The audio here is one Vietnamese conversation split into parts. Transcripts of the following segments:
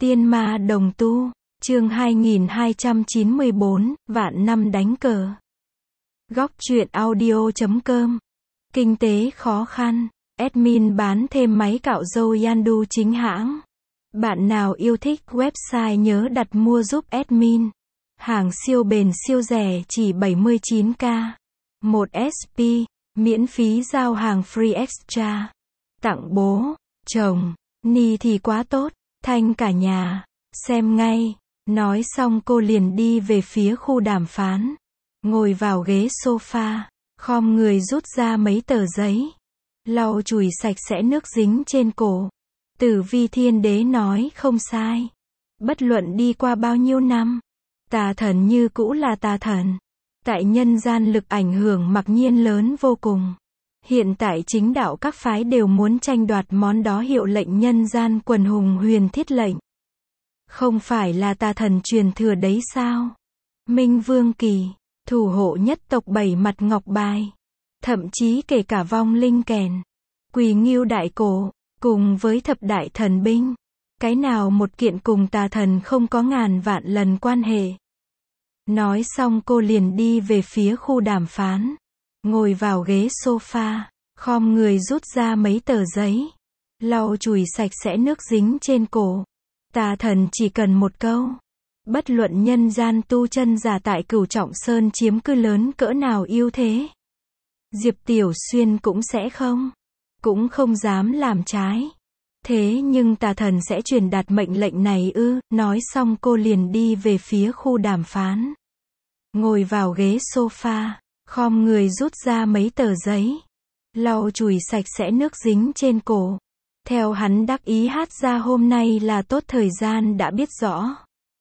Tiên ma đồng tu, chương 2294, vạn năm đánh cờ. Góc truyện audio.com. Kinh tế khó khăn, admin bán thêm máy cạo râu Yandu chính hãng. Bạn nào yêu thích website nhớ đặt mua giúp admin. Hàng siêu bền siêu rẻ chỉ 79k. 1 SP, miễn phí giao hàng free extra. Tặng bố, chồng, ni thì quá tốt, thanh cả nhà, xem ngay. Nói xong cô liền đi về phía khu đàm phán. Ngồi vào ghế sofa, khom người rút ra mấy tờ giấy. Lau chùi sạch sẽ nước dính trên cổ. Tử Vi Thiên Đế nói không sai. Bất luận đi qua bao nhiêu năm, tà thần như cũ là tà thần. Tại nhân gian lực ảnh hưởng mặc nhiên lớn vô cùng. Hiện tại chính đạo các phái đều muốn tranh đoạt món đó hiệu lệnh nhân gian quần hùng huyền thiết lệnh. Không phải là tà thần truyền thừa đấy sao? Minh Vương Kỳ, thủ hộ nhất tộc bảy mặt ngọc bài. Thậm chí kể cả vong linh kèn, Quỳ Ngưu đại cổ, cùng với thập đại thần binh. Cái nào một kiện cùng tà thần không có ngàn vạn lần quan hệ. Nói xong cô liền đi về phía khu đàm phán. Ngồi vào ghế sofa, khom người rút ra mấy tờ giấy. Lau chùi sạch sẽ nước dính trên cổ. Tà thần chỉ cần một câu. Bất luận nhân gian tu chân giả tại Cửu Trọng Sơn chiếm cư lớn cỡ nào yêu thế. Diệp Tiểu Xuyên cũng không dám làm trái. Thế nhưng tà thần sẽ truyền đạt mệnh lệnh này ư? Nói xong cô liền đi về phía khu đàm phán. Ngồi vào ghế sofa, khom người rút ra mấy tờ giấy. Lau chùi sạch sẽ nước dính trên cổ. Theo hắn đắc ý hát ra hôm nay là tốt thời gian đã biết rõ.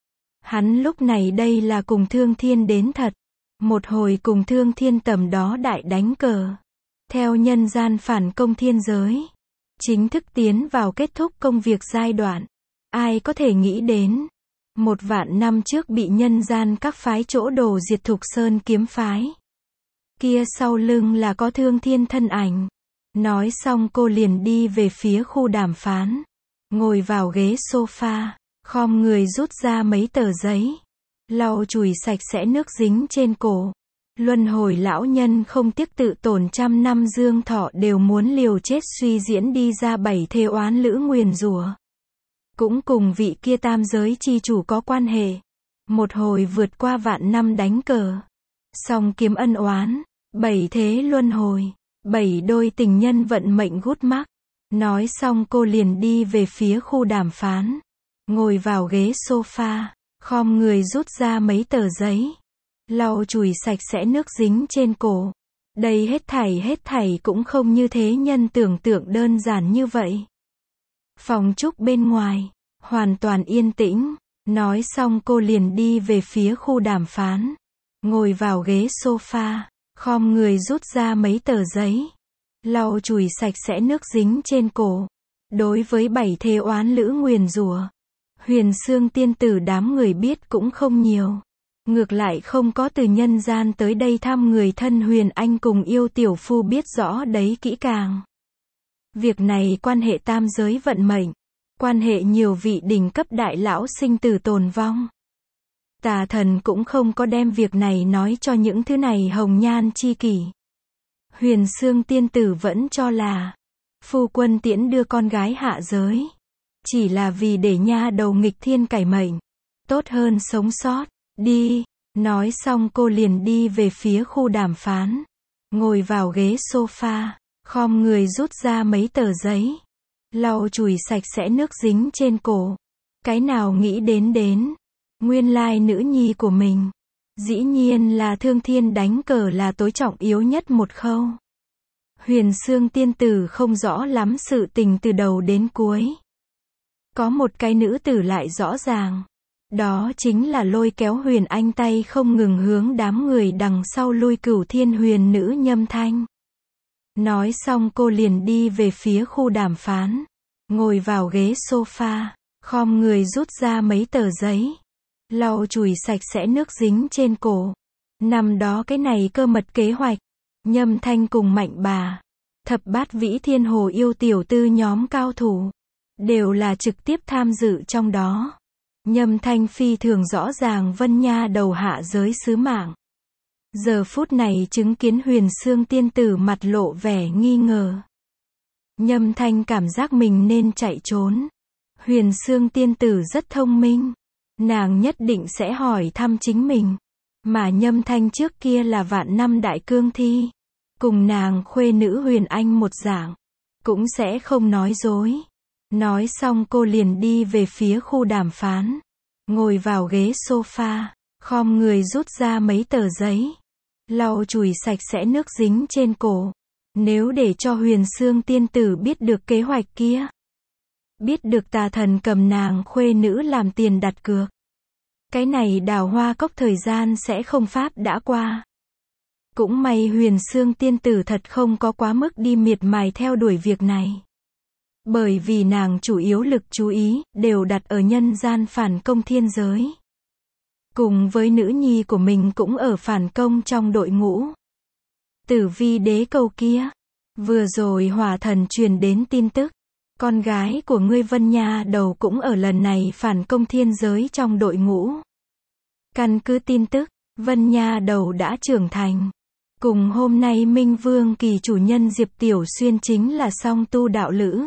Hắn lúc này đây là cùng Thương Thiên đến thật. Một hồi cùng Thương Thiên tầm đó đại đánh cờ. Theo nhân gian phản công thiên giới. Chính thức tiến vào kết thúc công việc giai đoạn. Ai có thể nghĩ đến. 1.000 năm trước bị nhân gian các phái chỗ đồ diệt Thục Sơn kiếm phái. Kia sau lưng là có Thương Thiên thân ảnh. Nói xong cô liền đi về phía khu đàm phán. Ngồi vào ghế sofa, khom người rút ra mấy tờ giấy. Lau chùi sạch sẽ nước dính trên cổ. Luân hồi lão nhân không tiếc tự tổn 100 năm dương thọ đều muốn liều chết suy diễn đi ra 7 thê oán lữ nguyền rủa. Cũng cùng vị kia tam giới chi chủ có quan hệ. Một hồi vượt qua vạn năm đánh cờ. Song kiếm ân oán, 7 thế luân hồi. 7 đôi tình nhân vận mệnh gút mắc. Nói xong cô liền đi về phía khu đàm phán. Ngồi vào ghế sofa, khom người rút ra mấy tờ giấy. Lau chùi sạch sẽ nước dính trên cổ. Đây hết thảy cũng không như thế nhân tưởng tượng đơn giản như vậy. Phòng trúc bên ngoài, hoàn toàn yên tĩnh. Nói xong cô liền đi về phía khu đàm phán. Ngồi vào ghế sofa. Khom người rút ra mấy tờ giấy. Lau chùi sạch sẽ nước dính trên cổ. Đối với 7 thê oán lữ nguyền rủa, Huyền Xương tiên tử đám người biết cũng không nhiều. Ngược lại không có từ nhân gian tới đây thăm người thân Huyền Anh cùng yêu tiểu phu biết rõ đấy kỹ càng. Việc này quan hệ tam giới vận mệnh. Quan hệ nhiều vị đỉnh cấp đại lão sinh tử tồn vong. Tà thần cũng không có đem việc này nói cho những thứ này hồng nhan chi kỷ. Huyền Xương tiên tử vẫn cho là phu quân tiễn đưa con gái hạ giới. Chỉ là vì để nha đầu nghịch thiên cải mệnh. Tốt hơn sống sót. Đi. Nói xong cô liền đi về phía khu đàm phán. Ngồi vào ghế sofa. Khom người rút ra mấy tờ giấy. Lau chùi sạch sẽ nước dính trên cổ. Cái nào nghĩ đến. Nguyên lai nữ nhi của mình. Dĩ nhiên là Thương Thiên đánh cờ là tối trọng yếu nhất một khâu. Huyền Xương tiên tử không rõ lắm sự tình từ đầu đến cuối. Có một cái nữ tử lại rõ ràng. Đó chính là lôi kéo Huyền Anh tay không ngừng hướng đám người đằng sau lui Cửu Thiên huyền nữ Nhâm Thanh. Nói xong cô liền đi về phía khu đàm phán. Ngồi vào ghế sofa, khom người rút ra mấy tờ giấy. Lau chùi sạch sẽ nước dính trên cổ. Năm đó cái này cơ mật kế hoạch. Nhâm Thanh cùng Mạnh Bà, Thập Bát Vĩ Thiên Hồ yêu tiểu tư nhóm cao thủ. đều là trực tiếp tham dự trong đó. Nhâm Thanh phi thường rõ ràng Vân Nha Đầu hạ giới sứ mạng. Giờ phút này chứng kiến Huyền Xương tiên tử mặt lộ vẻ nghi ngờ. Nhâm Thanh cảm giác mình nên chạy trốn. Huyền Xương tiên tử rất thông minh. Nàng nhất định sẽ hỏi thăm chính mình. Mà Nhâm Thanh trước kia là vạn năm đại cương thi. Cùng nàng khuê nữ Huyền Anh một dạng. Cũng sẽ không nói dối. Nói xong cô liền đi về phía khu đàm phán. Ngồi vào ghế sofa. Khom người rút ra mấy tờ giấy. Lau chùi sạch sẽ nước dính trên cổ. Nếu để cho Huyền Xương tiên tử biết được kế hoạch kia. Biết được tà thần cầm nàng khuê nữ làm tiền đặt cược. Cái này Đào Hoa Cốc thời gian sẽ không pháp đã qua. Cũng may Huyền Xương tiên tử thật không có quá mức đi miệt mài theo đuổi việc này. Bởi vì nàng chủ yếu lực chú ý, đều đặt ở nhân gian phản công thiên giới. Cùng với nữ nhi của mình cũng ở phản công trong đội ngũ. Tử Vi đế câu kia. Vừa rồi hỏa thần truyền đến tin tức. Con gái của ngươi Vân Nha Đầu cũng ở lần này phản công thiên giới trong đội ngũ. Căn cứ tin tức, Vân Nha Đầu đã trưởng thành. Cùng hôm nay Minh Vương Kỳ chủ nhân Diệp Tiểu Xuyên chính là song tu đạo lữ.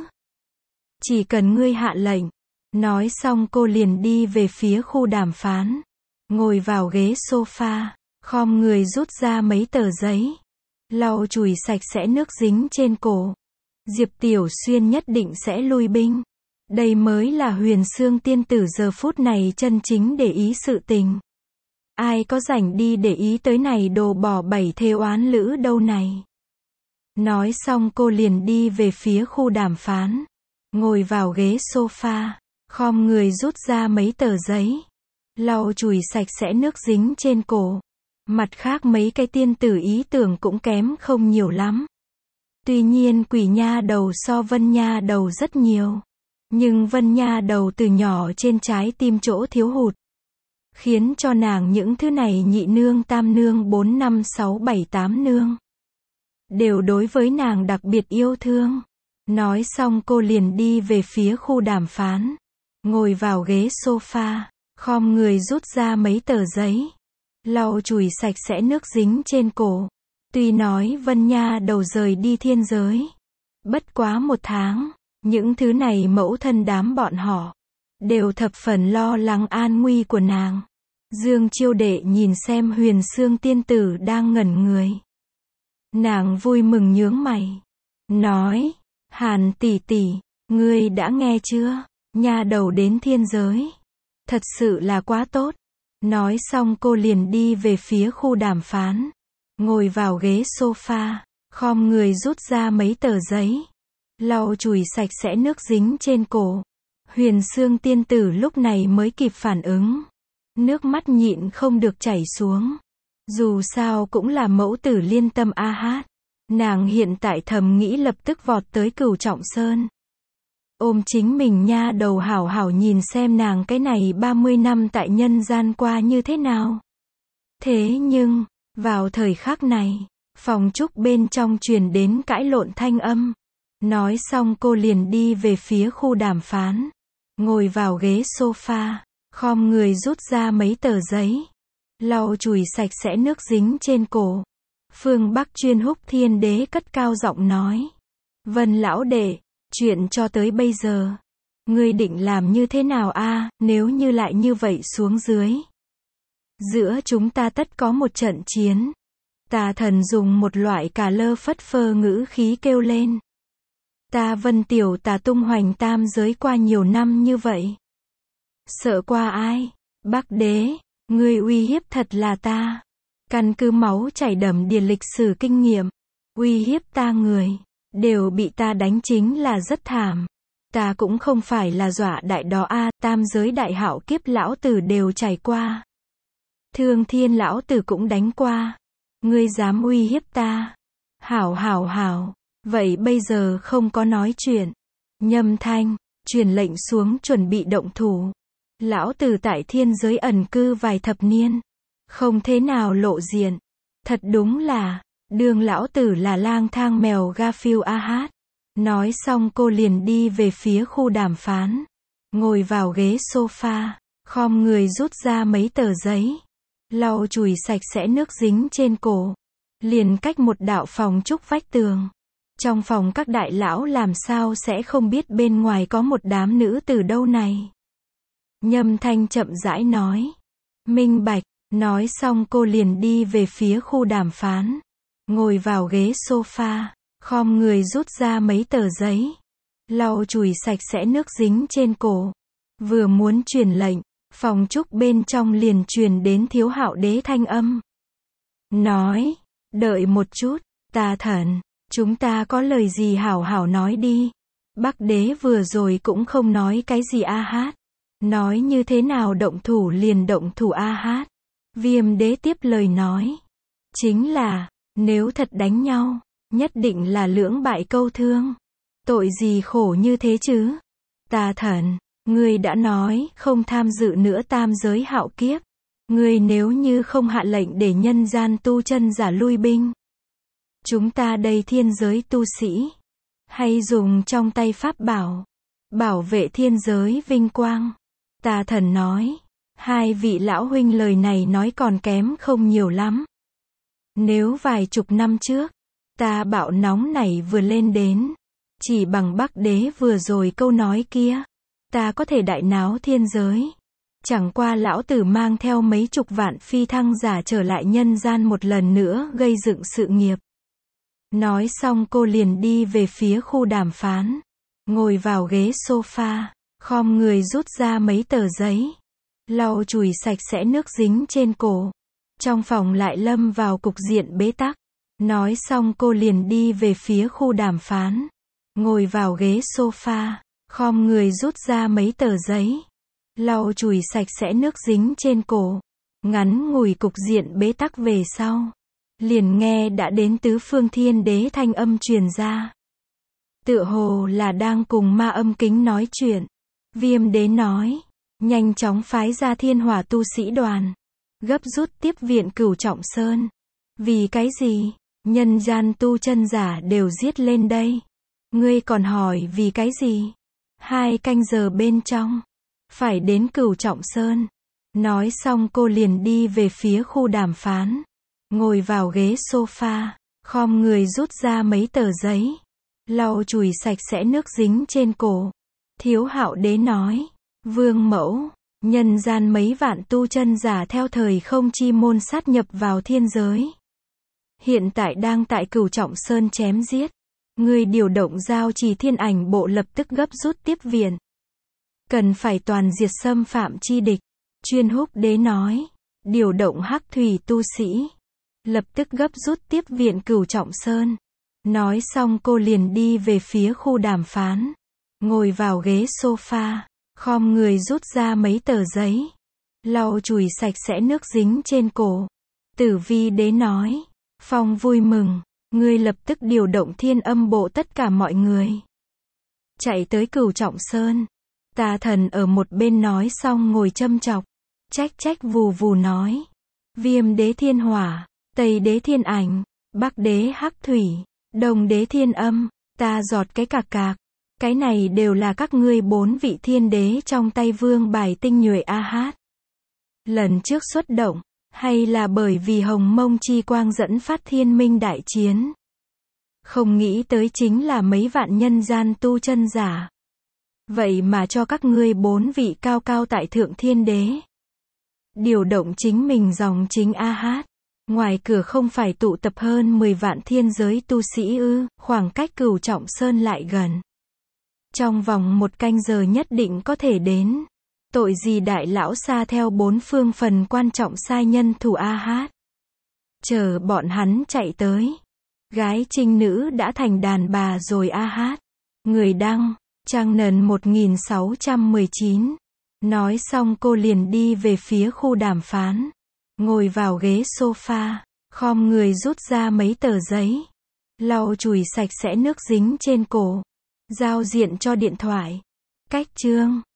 Chỉ cần ngươi hạ lệnh. Nói xong cô liền đi về phía khu đàm phán. Ngồi vào ghế sofa. Khom người rút ra mấy tờ giấy. Lau chùi sạch sẽ nước dính trên cổ. Diệp Tiểu Xuyên nhất định sẽ lui binh. Đây mới là Huyền Xương tiên tử giờ phút này chân chính để ý sự tình. Ai có rảnh đi để ý tới này đồ bỏ bảy thê oán lữ đâu này. Nói xong cô liền đi về phía khu đàm phán. Ngồi vào ghế sofa. Khom người rút ra mấy tờ giấy. Lau chùi sạch sẽ nước dính trên cổ. Mặt khác mấy cái tiên tử ý tưởng cũng kém không nhiều lắm. Tuy nhiên Quỷ Nha Đầu so Vân Nha Đầu rất nhiều. Nhưng Vân Nha Đầu từ nhỏ trên trái tim chỗ thiếu hụt. Khiến cho nàng những thứ này nhị nương tam nương 4 5 6 7 8 nương. Đều đối với nàng đặc biệt yêu thương. Nói xong cô liền đi về phía khu đàm phán. Ngồi vào ghế sofa. Khom người rút ra mấy tờ giấy. Lau chùi sạch sẽ nước dính trên cổ. Tuy nói Vân Nha Đầu rời đi thiên giới. Bất quá 1 tháng. Những thứ này mẫu thân đám bọn họ. Đều thập phần lo lắng an nguy của nàng. Dương Chiêu Đệ nhìn xem Huyền Xương tiên tử đang ngẩn người. Nàng vui mừng nhướng mày. Nói. Hàn tỷ tỷ. Ngươi đã nghe chưa? Nha Đầu đến thiên giới. Thật sự là quá tốt. Nói xong cô liền đi về phía khu đàm phán. Ngồi vào ghế sofa. Khom người rút ra mấy tờ giấy. Lau chùi sạch sẽ nước dính trên cổ. Huyền Xương tiên tử lúc này mới kịp phản ứng. Nước mắt nhịn không được chảy xuống. Dù sao cũng là mẫu tử liên tâm a hát. Nàng hiện tại thầm nghĩ lập tức vọt tới Cửu Trọng Sơn. Ôm chính mình Nha Đầu hảo hảo nhìn xem nàng cái này 30 năm tại nhân gian qua như thế nào. Thế nhưng, vào thời khắc này, phòng trúc bên trong truyền đến cãi lộn thanh âm. Nói xong cô liền đi về phía khu đàm phán. Ngồi vào ghế sofa. Khom người rút ra mấy tờ giấy. Lau chùi sạch sẽ nước dính trên cổ. Phương Bắc Chuyên Húc Thiên Đế cất cao giọng nói. Vân lão đệ, chuyện cho tới bây giờ. Ngươi định làm như thế nào a? Nếu như lại như vậy xuống dưới. Giữa chúng ta tất có một trận chiến. Tà thần dùng một loại cà lơ phất phơ ngữ khí kêu lên. Ta Vân tiểu tà tung hoành tam giới qua nhiều năm như vậy. Sợ qua ai? Bắc đế, ngươi uy hiếp thật là ta. Căn cứ máu chảy đầm đìa lịch sử kinh nghiệm. Uy hiếp ta người. Đều bị ta đánh chính là rất thảm. Ta cũng không phải là dọa đại đó a, tam giới đại hạo kiếp lão tử đều trải qua. Thương Thiên lão tử cũng đánh qua. Ngươi dám uy hiếp ta? Hảo hảo hảo. Vậy bây giờ không có nói chuyện. Nhâm Thanh, truyền lệnh xuống chuẩn bị động thủ. Lão tử tại thiên giới ẩn cư vài thập niên. Không thế nào lộ diện. Thật đúng là, đương lão tử là lang thang mèo Garfield a hát. Nói xong cô liền đi về phía khu đàm phán. Ngồi vào ghế sofa, khom người rút ra mấy tờ giấy. Lau chùi sạch sẽ nước dính trên cổ. Liền cách một đạo phòng trúc vách tường. Trong phòng các đại lão làm sao sẽ không biết bên ngoài có một đám nữ từ đâu này. Nhâm Thanh chậm rãi nói. Minh bạch. Nói xong cô liền đi về phía khu đàm phán. Ngồi vào ghế sofa, khom người rút ra mấy tờ giấy. Lau chùi sạch sẽ nước dính trên cổ. Vừa muốn truyền lệnh, phòng trúc bên trong liền truyền đến Thiếu Hạo Đế thanh âm. Nói, đợi một chút, Tà Thần, chúng ta có lời gì hảo hảo nói đi. Bắc Đế vừa rồi cũng không nói cái gì a hát. Nói như thế nào động thủ liền động thủ a hát. Viêm Đế tiếp lời nói. Chính là, nếu thật đánh nhau, nhất định là lưỡng bại câu thương. Tội gì khổ như thế chứ? Tà Thần, ngươi đã nói không tham dự nữa tam giới hạo kiếp. Ngươi nếu như không hạ lệnh để nhân gian tu chân giả lui binh, chúng ta đây thiên giới tu sĩ, hay dùng trong tay pháp bảo, bảo vệ thiên giới vinh quang. Tà Thần nói, hai vị lão huynh lời này nói còn kém không nhiều lắm. Nếu vài chục năm trước, ta bạo nóng này vừa lên đến, chỉ bằng Bắc Đế vừa rồi câu nói kia, ta có thể đại náo thiên giới. Chẳng qua lão tử mang theo mấy chục vạn phi thăng giả trở lại nhân gian một lần nữa gây dựng sự nghiệp. Nói xong cô liền đi về phía khu đàm phán. Ngồi vào ghế sofa, khom người rút ra mấy tờ giấy. Lau chùi sạch sẽ nước dính trên cổ. Trong phòng lại lâm vào cục diện bế tắc. Nói xong cô liền đi về phía khu đàm phán. Ngồi vào ghế sofa, khom người rút ra mấy tờ giấy. Lau chùi sạch sẽ nước dính trên cổ. Ngắn ngủi cục diện bế tắc về sau. Liền nghe đã đến tứ phương thiên đế thanh âm truyền ra. Tựa hồ là đang cùng ma âm kính nói chuyện. Viêm Đế nói. Nhanh chóng phái ra thiên hỏa tu sĩ đoàn. Gấp rút tiếp viện Cửu Trọng Sơn. Vì cái gì? Nhân gian tu chân giả đều giết lên đây. Ngươi còn hỏi vì cái gì? 2 canh giờ bên trong. Phải đến Cửu Trọng Sơn. Nói xong cô liền đi về phía khu đàm phán. Ngồi vào ghế sofa, khom người rút ra mấy tờ giấy. Lau chùi sạch sẽ nước dính trên cổ. Thiếu Hạo Đế nói. Vương mẫu, nhân gian mấy vạn tu chân giả theo thời không chi môn sát nhập vào thiên giới. Hiện tại đang tại Cửu Trọng Sơn chém giết. Người điều động giao trì thiên ảnh bộ lập tức gấp rút tiếp viện. Cần phải toàn diệt xâm phạm chi địch. Chuyên Húc Đế nói. Điều động hắc thủy tu sĩ. Lập tức gấp rút tiếp viện Cửu Trọng Sơn. Nói xong cô liền đi về phía khu đàm phán. Ngồi vào ghế sofa, khom người rút ra mấy tờ giấy. Lau chùi sạch sẽ nước dính trên cổ. Tử Vi Đế nói. Phong vui mừng. Ngươi lập tức điều động thiên âm bộ tất cả mọi người. Chạy tới Cửu Trọng Sơn. Tà Thần ở một bên nói xong ngồi châm chọc. Trách vù vù nói. Viêm Đế thiên hỏa. Tây Đế thiên ảnh. Bắc Đế hắc thủy. Đông Đế thiên âm. Ta giọt cái cạc cạc. Cái này đều là các ngươi 4 vị thiên đế trong tay vương bài tinh nhuệ a hát. Lần trước xuất động. Hay là bởi vì hồng mông chi quang dẫn phát thiên minh đại chiến. Không nghĩ tới chính là mấy vạn nhân gian tu chân giả. Vậy mà cho các ngươi 4 vị cao cao tại thượng thiên đế. Điều động chính mình dòng chính a hát. Ngoài cửa không phải tụ tập hơn 10 vạn thiên giới tu sĩ ư, khoảng cách Cửu Trọng Sơn lại gần. Trong vòng 1 canh giờ nhất định có thể đến. Tội gì đại lão xa theo 4 phương phần quan trọng sai nhân thủ a hát. Chờ bọn hắn chạy tới. Gái trinh nữ đã thành đàn bà rồi a hát. Người đăng, trang nền 1619. Nói xong cô liền đi về phía khu đàm phán. Ngồi vào ghế sofa, khom người rút ra mấy tờ giấy. Lau chùi sạch sẽ nước dính trên cổ. Giao diện cho điện thoại. Cách chương.